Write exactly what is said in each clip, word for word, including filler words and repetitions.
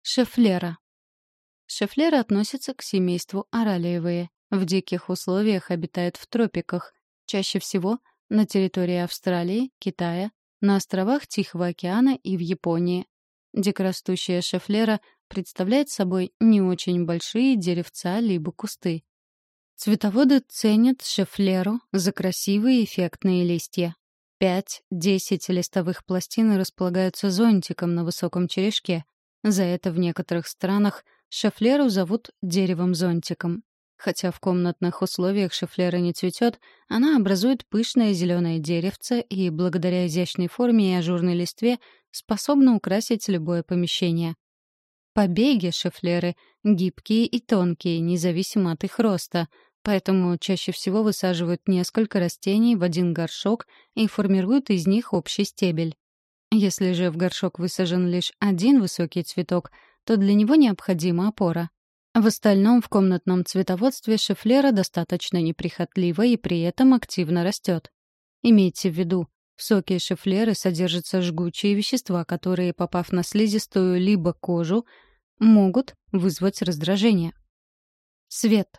Шефлера. Шефлера относится к семейству оралиевые. В диких условиях обитает в тропиках, чаще всего на территории Австралии, Китая, на островах Тихого океана и в Японии. Дикорастущая шефлера представляет собой не очень большие деревца либо кусты. Цветоводы ценят шефлеру за красивые эффектные листья. Пять-десять листовых пластин располагаются зонтиком на высоком черешке. За это в некоторых странах шефлеру зовут деревом-зонтиком. Хотя в комнатных условиях шефлера не цветет, она образует пышное зеленое деревце и, благодаря изящной форме и ажурной листве, способна украсить любое помещение. Побеги шефлеры гибкие и тонкие, независимо от их роста, поэтому чаще всего высаживают несколько растений в один горшок и формируют из них общий стебель. Если же в горшок высажен лишь один высокий цветок, то для него необходима опора. В остальном в комнатном цветоводстве шефлера достаточно неприхотлива и при этом активно растет. Имейте в виду, в соке шефлеры содержатся жгучие вещества, которые, попав на слизистую либо кожу, могут вызвать раздражение. Свет.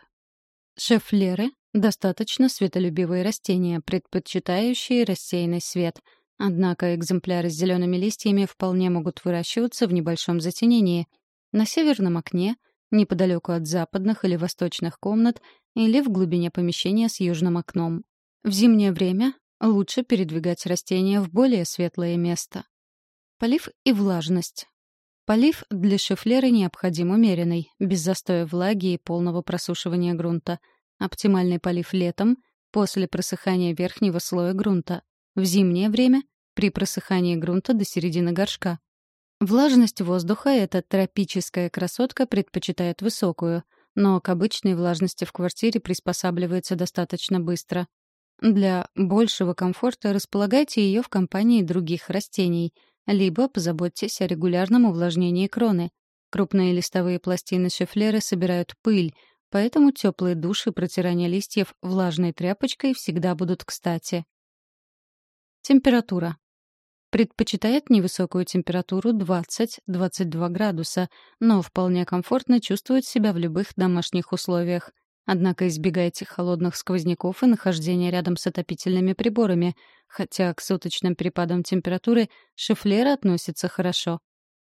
Шефлеры — достаточно светолюбивые растения, предпочитающие рассеянный свет. Однако экземпляры с зелеными листьями вполне могут выращиваться в небольшом затенении, на северном окне, неподалеку от западных или восточных комнат или в глубине помещения с южным окном. В зимнее время лучше передвигать растения в более светлое место. Полив и влажность. Полив для шефлеры необходим умеренный, без застоя влаги и полного просушивания грунта. Оптимальный полив летом, после просыхания верхнего слоя грунта. В зимнее время — при просыхании грунта до середины горшка. Влажность воздуха эта тропическая красотка предпочитает высокую, но к обычной влажности в квартире приспосабливается достаточно быстро. Для большего комфорта располагайте ее в компании других растений, либо позаботьтесь о регулярном увлажнении кроны. Крупные листовые пластины шефлеры собирают пыль, поэтому теплые души и протирание листьев влажной тряпочкой всегда будут кстати. Температура. Предпочитает невысокую температуру двадцать-двадцать два градуса, но вполне комфортно чувствует себя в любых домашних условиях. Однако избегайте холодных сквозняков и нахождения рядом с отопительными приборами, хотя к суточным перепадам температуры шефлера относится хорошо.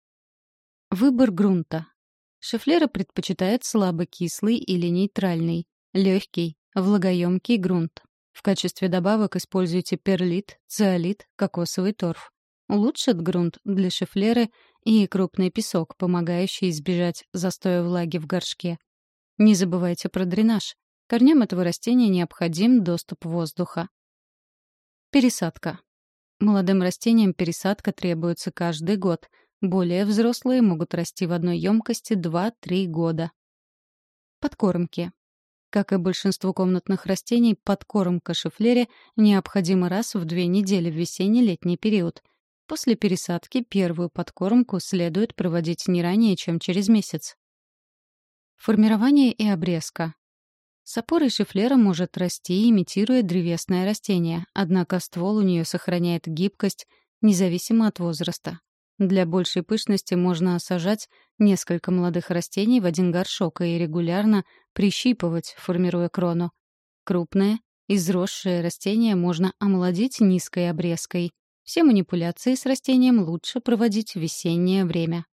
Выбор грунта. Шефлера предпочитает слабокислый или нейтральный, легкий, влагоемкий грунт. В качестве добавок используйте перлит, циолит, кокосовый торф. Улучшит грунт для шефлеры и крупный песок, помогающий избежать застоя влаги в горшке. Не забывайте про дренаж. Корням этого растения необходим доступ воздуха. Пересадка. Молодым растениям пересадка требуется каждый год. Более взрослые могут расти в одной емкости два-три года. Подкормки. Как и большинству комнатных растений, подкормка шефлере необходима раз в две недели в весенне-летний период. После пересадки первую подкормку следует проводить не ранее, чем через месяц. Формирование и обрезка. С опорой шефлера может расти, имитируя древесное растение, однако ствол у нее сохраняет гибкость, независимо от возраста. Для большей пышности можно сажать несколько молодых растений в один горшок и регулярно прищипывать, формируя крону. Крупное, изросшее растение можно омолодить низкой обрезкой. Все манипуляции с растением лучше проводить в весеннее время.